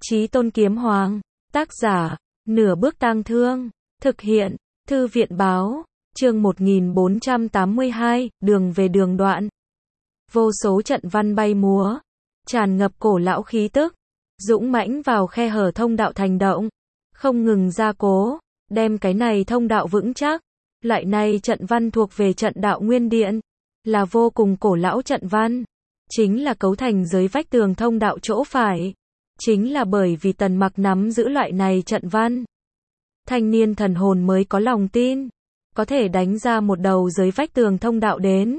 Chí Tôn Kiếm Hoàng, tác giả, Nửa Bước Tang Thương, thực hiện, Thư viện Báo, chương 1482, đường về đường đoạn. Vô số trận văn bay múa, tràn ngập cổ lão khí tức, dũng mãnh vào khe hở thông đạo thành động, không ngừng gia cố, đem cái này thông đạo vững chắc. Loại này trận văn thuộc về trận đạo nguyên điện, là vô cùng cổ lão trận văn, chính là cấu thành dưới vách tường thông đạo chỗ phải. Chính là bởi vì Tần Mặc nắm giữ loại này trận văn, thanh niên thần hồn mới có lòng tin, có thể đánh ra một đầu dưới vách tường thông đạo đến.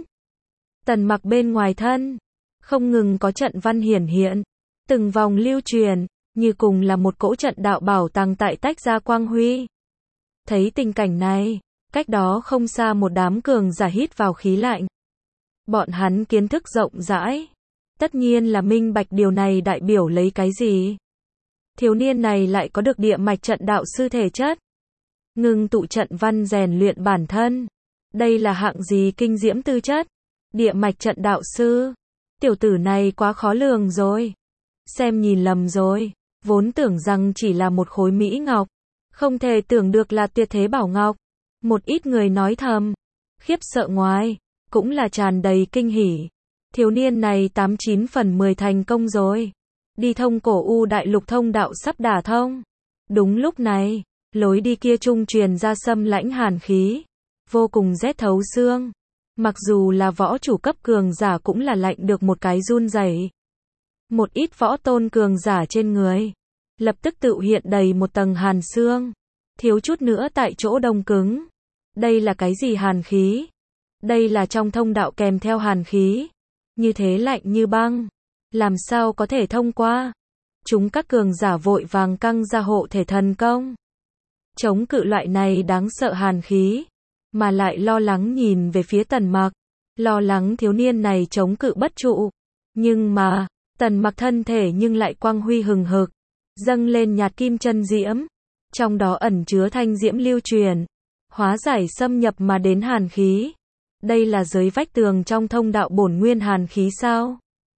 Tần Mặc bên ngoài thân, không ngừng có trận văn hiển hiện, từng vòng lưu truyền, như cùng là một cỗ trận đạo bảo tàng tại tách ra quang huy. Thấy tình cảnh này, cách đó không xa một đám cường giả hít vào khí lạnh. Bọn hắn kiến thức rộng rãi, tất nhiên là minh bạch điều này đại biểu lấy cái gì. Thiếu niên này lại có được địa mạch trận đạo sư thể chất, ngưng tụ trận văn rèn luyện bản thân. Đây là hạng gì kinh diễm tư chất? Địa mạch trận đạo sư, tiểu tử này quá khó lường rồi. Xem nhìn lầm rồi, vốn tưởng rằng chỉ là một khối mỹ ngọc, không thể tưởng được là tuyệt thế bảo ngọc. Một ít người nói thầm, khiếp sợ ngoài, cũng là tràn đầy kinh hỉ. Thiếu niên này 89 phần 10 thành công rồi. Đi thông cổ u đại lục thông đạo sắp đả thông. Đúng lúc này, lối đi kia trung truyền ra xâm lãnh hàn khí, vô cùng rét thấu xương. Mặc dù là võ chủ cấp cường giả cũng là lạnh được một cái run rẩy. Một ít võ tôn cường giả trên người, lập tức tự hiện đầy một tầng hàn xương, thiếu chút nữa tại chỗ đông cứng. Đây là cái gì hàn khí? Đây là trong thông đạo kèm theo hàn khí. Như thế lạnh như băng, làm sao có thể thông qua? Chúng các cường giả vội vàng căng ra hộ thể thần công, chống cự loại này đáng sợ hàn khí, mà lại lo lắng nhìn về phía Tần Mặc, lo lắng thiếu niên này chống cự bất trụ. Nhưng mà, Tần Mặc thân thể nhưng lại quang huy hừng hực, dâng lên nhạt kim chân diễm, trong đó ẩn chứa thanh diễm lưu truyền, hóa giải xâm nhập mà đến hàn khí. Đây là dưới vách tường trong thông đạo bổn nguyên hàn khí sao?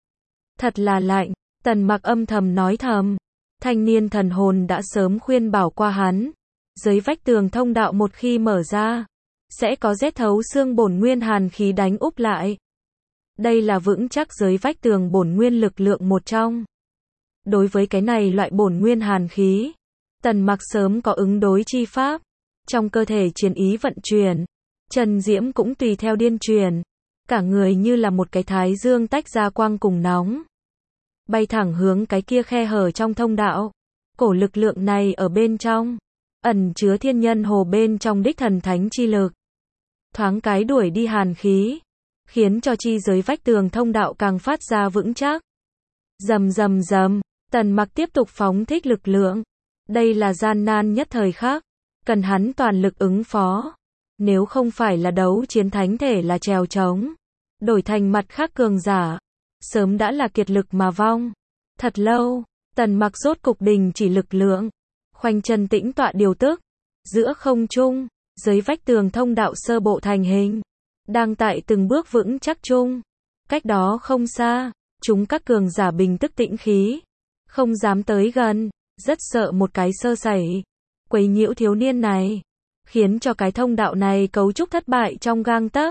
Thật là lạnh, Tần Mặc âm thầm nói thầm. Thanh niên thần hồn đã sớm khuyên bảo qua hắn, dưới vách tường thông đạo một khi mở ra, sẽ có rét thấu xương bổn nguyên hàn khí đánh úp lại. Đây là vững chắc dưới vách tường bổn nguyên lực lượng một trong. Đối với cái này loại bổn nguyên hàn khí, Tần Mặc sớm có ứng đối chi pháp, trong cơ thể chiến ý vận chuyển. Trần diễm cũng tùy theo điên truyền, cả người như là một cái thái dương tách ra quang cùng nóng, bay thẳng hướng cái kia khe hở trong thông đạo. Cổ lực lượng này ở bên trong, ẩn chứa thiên nhân hồ bên trong đích thần thánh chi lực, thoáng cái đuổi đi hàn khí, khiến cho chi giới vách tường thông đạo càng phát ra vững chắc. Rầm rầm rầm, Tần Mặc tiếp tục phóng thích lực lượng. Đây là gian nan nhất thời khắc, cần hắn toàn lực ứng phó. Nếu không phải là đấu chiến thánh thể là trèo trống, đổi thành mặt khác cường giả, sớm đã là kiệt lực mà vong. Thật lâu, Tần Mặc rốt cục đình chỉ lực lượng, khoanh chân tĩnh tọa điều tức. Giữa không trung, dưới vách tường thông đạo sơ bộ thành hình, đang tại từng bước vững chắc chung. Cách đó không xa, chúng các cường giả bình tức tĩnh khí, không dám tới gần, rất sợ một cái sơ sẩy, quấy nhiễu thiếu niên này, khiến cho cái thông đạo này cấu trúc thất bại trong gang tấc.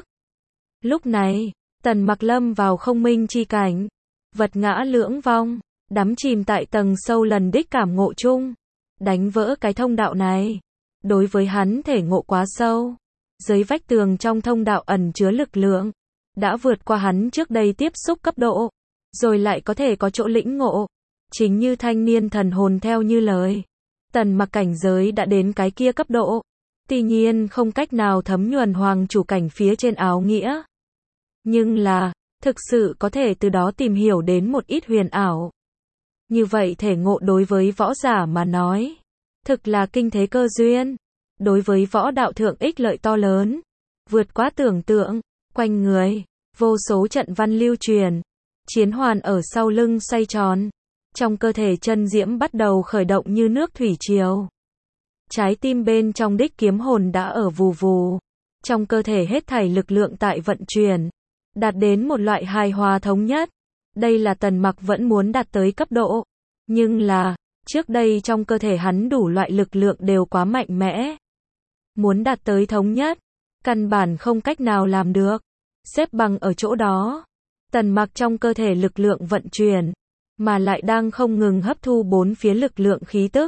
Lúc này, Tần Mặc lâm vào không minh chi cảnh, vật ngã lưỡng vong, đắm chìm tại tầng sâu lần đích cảm ngộ chung. Đánh vỡ cái thông đạo này, đối với hắn thể ngộ quá sâu. Dưới vách tường trong thông đạo ẩn chứa lực lượng, đã vượt qua hắn trước đây tiếp xúc cấp độ, rồi lại có thể có chỗ lĩnh ngộ. Chính như thanh niên thần hồn theo như lời, Tần Mặc cảnh giới đã đến cái kia cấp độ, tuy nhiên không cách nào thấm nhuần hoàng chủ cảnh phía trên áo nghĩa. Nhưng là, thực sự có thể từ đó tìm hiểu đến một ít huyền ảo. Như vậy thể ngộ đối với võ giả mà nói, thực là kinh thế cơ duyên. Đối với võ đạo thượng ích lợi to lớn, vượt quá tưởng tượng. Quanh người, vô số trận văn lưu truyền, chiến hoàn ở sau lưng xoay tròn. Trong cơ thể chân diễm bắt đầu khởi động như nước thủy triều. Trái tim bên trong đích kiếm hồn đã ở vù vù. Trong cơ thể hết thảy lực lượng tại vận chuyển, đạt đến một loại hài hòa thống nhất. Đây là Tần Mặc vẫn muốn đạt tới cấp độ. Nhưng là, Trước đây trong cơ thể hắn đủ loại lực lượng đều quá mạnh mẽ. Muốn đạt tới thống nhất, căn bản không cách nào làm được. Xếp bằng ở chỗ đó, Tần Mặc trong cơ thể lực lượng vận chuyển, mà lại đang không ngừng hấp thu bốn phía lực lượng khí tức.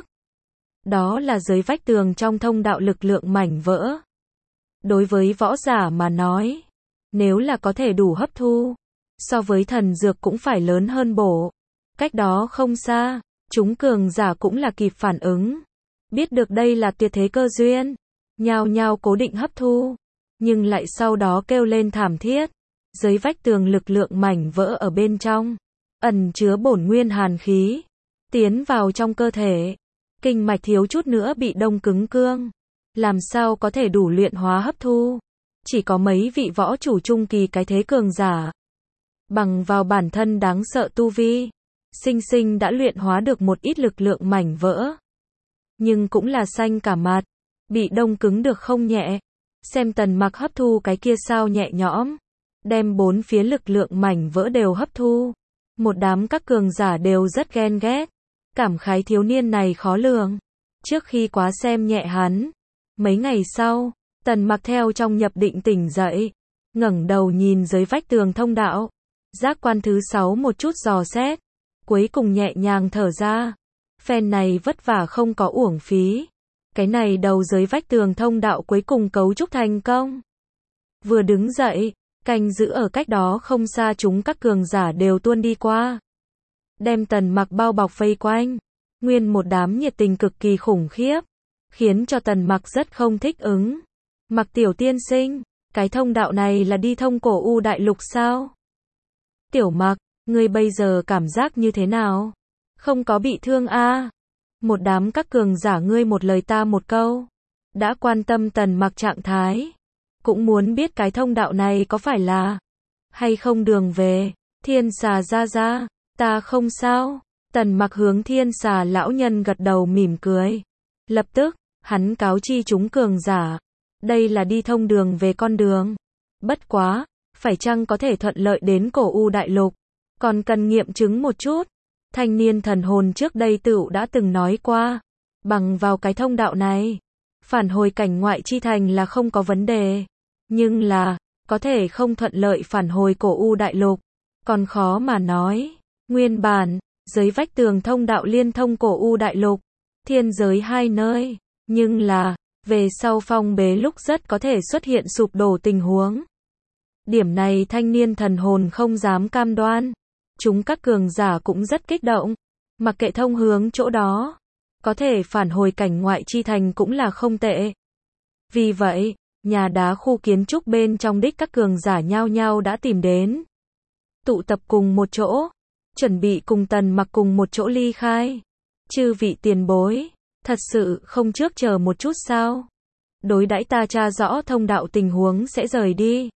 Đó là dưới vách tường trong thông đạo lực lượng mảnh vỡ. Đối với võ giả mà nói, nếu là có thể đủ hấp thu, so với thần dược cũng phải lớn hơn bổ. Cách đó không xa, chúng cường giả cũng là kịp phản ứng. Biết được đây là tuyệt thế cơ duyên, nhao nhao cố định hấp thu, nhưng lại sau đó kêu lên thảm thiết. Dưới vách tường lực lượng mảnh vỡ ở bên trong, ẩn chứa bổn nguyên hàn khí, tiến vào trong cơ thể. Kinh mạch thiếu chút nữa bị đông cứng cương. Làm sao có thể đủ luyện hóa hấp thu? Chỉ có mấy vị võ chủ trung kỳ cái thế cường giả. Bằng vào bản thân đáng sợ tu vi, sinh sinh đã luyện hóa được một ít lực lượng mảnh vỡ. Nhưng cũng là xanh cả mặt, bị đông cứng được không nhẹ. Xem Tần Mặc hấp thu cái kia sao nhẹ nhõm, đem bốn phía lực lượng mảnh vỡ đều hấp thu. Một đám các cường giả đều rất ghen ghét, cảm khái thiếu niên này khó lường. Trước khi quá xem nhẹ hắn, mấy ngày sau, Tần Mặc theo trong nhập định tỉnh dậy, ngẩng đầu nhìn dưới vách tường thông đạo, giác quan thứ 6 một chút dò xét, cuối cùng nhẹ nhàng thở ra. Phen này vất vả không có uổng phí. Cái này đầu dưới vách tường thông đạo cuối cùng cấu trúc thành công. Vừa đứng dậy, canh giữ ở cách đó không xa chúng các cường giả đều tuôn đi qua, đem Tần Mặc bao bọc vây quanh. Nguyên một đám nhiệt tình cực kỳ khủng khiếp, khiến cho Tần Mặc rất không thích ứng. Mặc tiểu tiên sinh, cái thông đạo này là đi thông cổ U đại lục sao? Tiểu Mặc, ngươi bây giờ cảm giác như thế nào? Không có bị thương a? Một đám các cường giả ngươi một lời ta một câu, đã quan tâm Tần Mặc trạng thái, cũng muốn biết cái thông đạo này có phải là hay không đường về. Thiên Xà ra ra, ta không sao. Tần Mặc hướng Thiên Xà lão nhân gật đầu mỉm cười. Lập tức, hắn cáo chi chúng cường giả, đây là đi thông đường về con đường. Bất quá, phải chăng có thể thuận lợi đến cổ U đại lục, còn cần nghiệm chứng một chút. Thanh niên thần hồn trước đây tựu đã từng nói qua, bằng vào cái thông đạo này, phản hồi cảnh ngoại chi thành là không có vấn đề. Nhưng là, có thể không thuận lợi phản hồi cổ U đại lục, còn khó mà nói. Nguyên bản, dưới vách tường thông đạo liên thông cổ U đại lục, thiên giới hai nơi, nhưng là, về sau phong bế lúc rất có thể xuất hiện sụp đổ tình huống. Điểm này thanh niên thần hồn không dám cam đoan. Chúng các cường giả cũng rất kích động, mặc kệ thông hướng chỗ đó, có thể phản hồi cảnh ngoại chi thành cũng là không tệ. Vì vậy, nhà đá khu kiến trúc bên trong đích các cường giả nhao nhao đã tìm đến, tụ tập cùng một chỗ, chuẩn bị cùng Tần Mặc cùng một chỗ ly khai. Chư vị tiền bối, thật sự không trước chờ một chút sao? Đối đãi ta tra rõ thông đạo tình huống sẽ rời đi.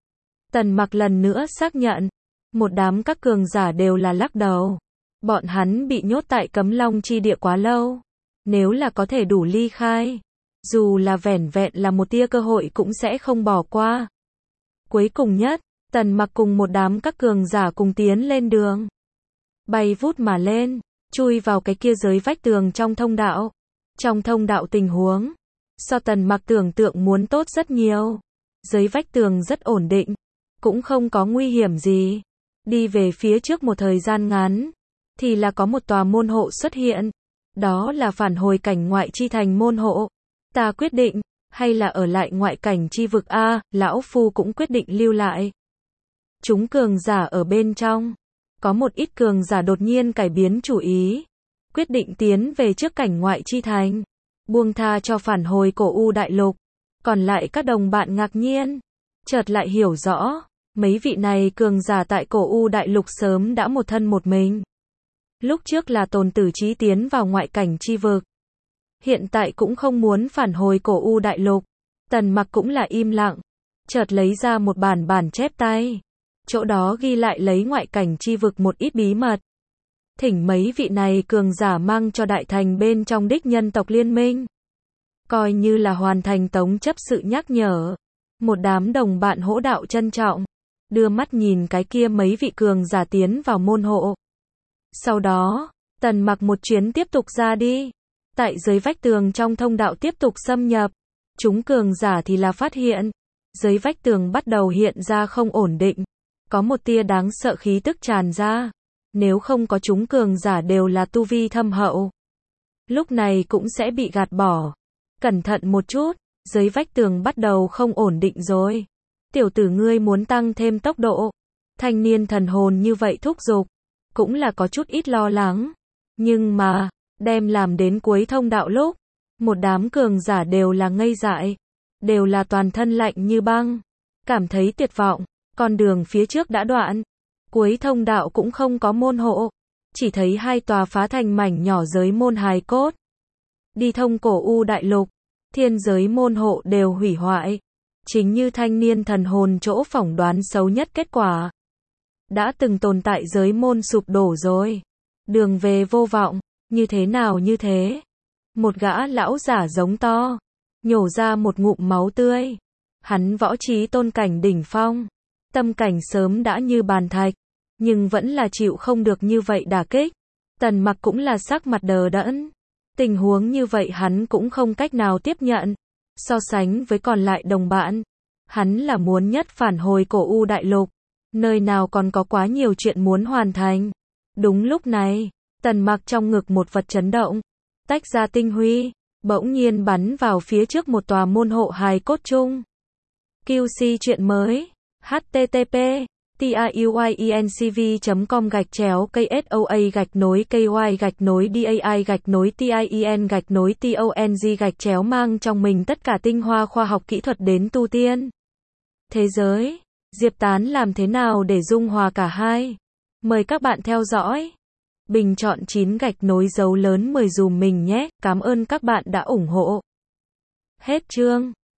Tần Mặc lần nữa xác nhận. Một đám các cường giả đều là lắc đầu. Bọn hắn bị nhốt tại Cấm Long chi địa quá lâu. Nếu là có thể đủ ly khai, dù là vẻn vẹn là một tia cơ hội cũng sẽ không bỏ qua. Cuối cùng nhất, Tần Mặc cùng một đám các cường giả cùng tiến lên đường. Bay vút mà lên, chui vào cái kia dưới vách tường trong thông đạo. Trong thông đạo tình huống, so Tần Mặc tưởng tượng muốn tốt rất nhiều. Dưới vách tường rất ổn định, cũng không có nguy hiểm gì. Đi về phía trước một thời gian ngắn, thì là có một tòa môn hộ xuất hiện. Đó là phản hồi cảnh ngoại chi thành môn hộ. Ta quyết định, hay là ở lại ngoại cảnh chi vực a, lão phu cũng quyết định lưu lại. Chúng cường giả ở bên trong, có một ít cường giả đột nhiên cải biến chủ ý, quyết định tiến về trước cảnh ngoại chi thành, buông tha cho phản hồi cổ U đại lục. Còn lại các đồng bạn ngạc nhiên, chợt lại hiểu rõ. Mấy vị này cường giả tại cổ U đại lục sớm đã một thân một mình. Lúc trước là Tồn Tử Chí tiến vào ngoại cảnh chi vực, hiện tại cũng không muốn phản hồi cổ U đại lục. Tần Mặc cũng là im lặng, chợt lấy ra một bản chép tay. Chỗ đó ghi lại lấy ngoại cảnh chi vực một ít bí mật. Thỉnh mấy vị này cường giả mang cho đại thành bên trong đích nhân tộc liên minh. Coi như là hoàn thành tống chấp sự nhắc nhở. Một đám đồng bạn hỗ đạo trân trọng, đưa mắt nhìn cái kia mấy vị cường giả tiến vào môn hộ. Sau đó, Tần Mặc một chuyến tiếp tục ra đi. Tại dưới vách tường trong thông đạo tiếp tục xâm nhập. Chúng cường giả thì là phát hiện. Dưới vách tường bắt đầu hiện ra không ổn định. Có một tia đáng sợ khí tức tràn ra. Nếu không có chúng cường giả đều là tu vi thâm hậu. Lúc này cũng sẽ bị gạt bỏ. Cẩn thận một chút, dưới vách tường bắt đầu không ổn định rồi. Tiểu tử ngươi muốn tăng thêm tốc độ. Thanh niên thần hồn như vậy thúc giục. Cũng là có chút ít lo lắng. Nhưng mà, đem làm đến cuối thông đạo lúc. Một đám cường giả đều là ngây dại. Đều là toàn thân lạnh như băng. Cảm thấy tuyệt vọng. Con đường phía trước đã đoạn. Cuối thông đạo cũng không có môn hộ. Chỉ thấy hai tòa phá thành mảnh nhỏ giới môn hài cốt. Đi thông cổ u đại lục. Thiên giới môn hộ đều hủy hoại. Chính như thanh niên thần hồn chỗ phỏng đoán xấu nhất kết quả. Đã từng tồn tại giới môn sụp đổ rồi. Đường về vô vọng. Như thế nào như thế? Một gã lão giả giống to. Nhổ ra một ngụm máu tươi. Hắn võ trí tôn cảnh đỉnh phong. Tâm cảnh sớm đã như bàn thạch. Nhưng vẫn là chịu không được như vậy đả kích. Tần Mặc cũng là sắc mặt đờ đẫn. Tình huống như vậy hắn cũng không cách nào tiếp nhận. So sánh với còn lại đồng bạn. Hắn là muốn nhất phản hồi cổ u đại lục. Nơi nào còn có quá nhiều chuyện muốn hoàn thành. Đúng lúc này, Tần Mặc trong ngực một vật chấn động. Tách ra tinh huy. Bỗng nhiên bắn vào phía trước một tòa môn hộ hài cốt chung. QC chuyện mới. http tiuyencv.com/KSOA-KY-DAI-TIEN-TONG mang trong mình tất cả tinh hoa khoa học kỹ thuật đến tu tiên. Thế giới, Diệp Tán làm thế nào để dung hòa cả hai? Mời các bạn theo dõi. Bình chọn 9 gạch nối dấu lớn 10 dùm mình nhé, cảm ơn các bạn đã ủng hộ. Hết chương.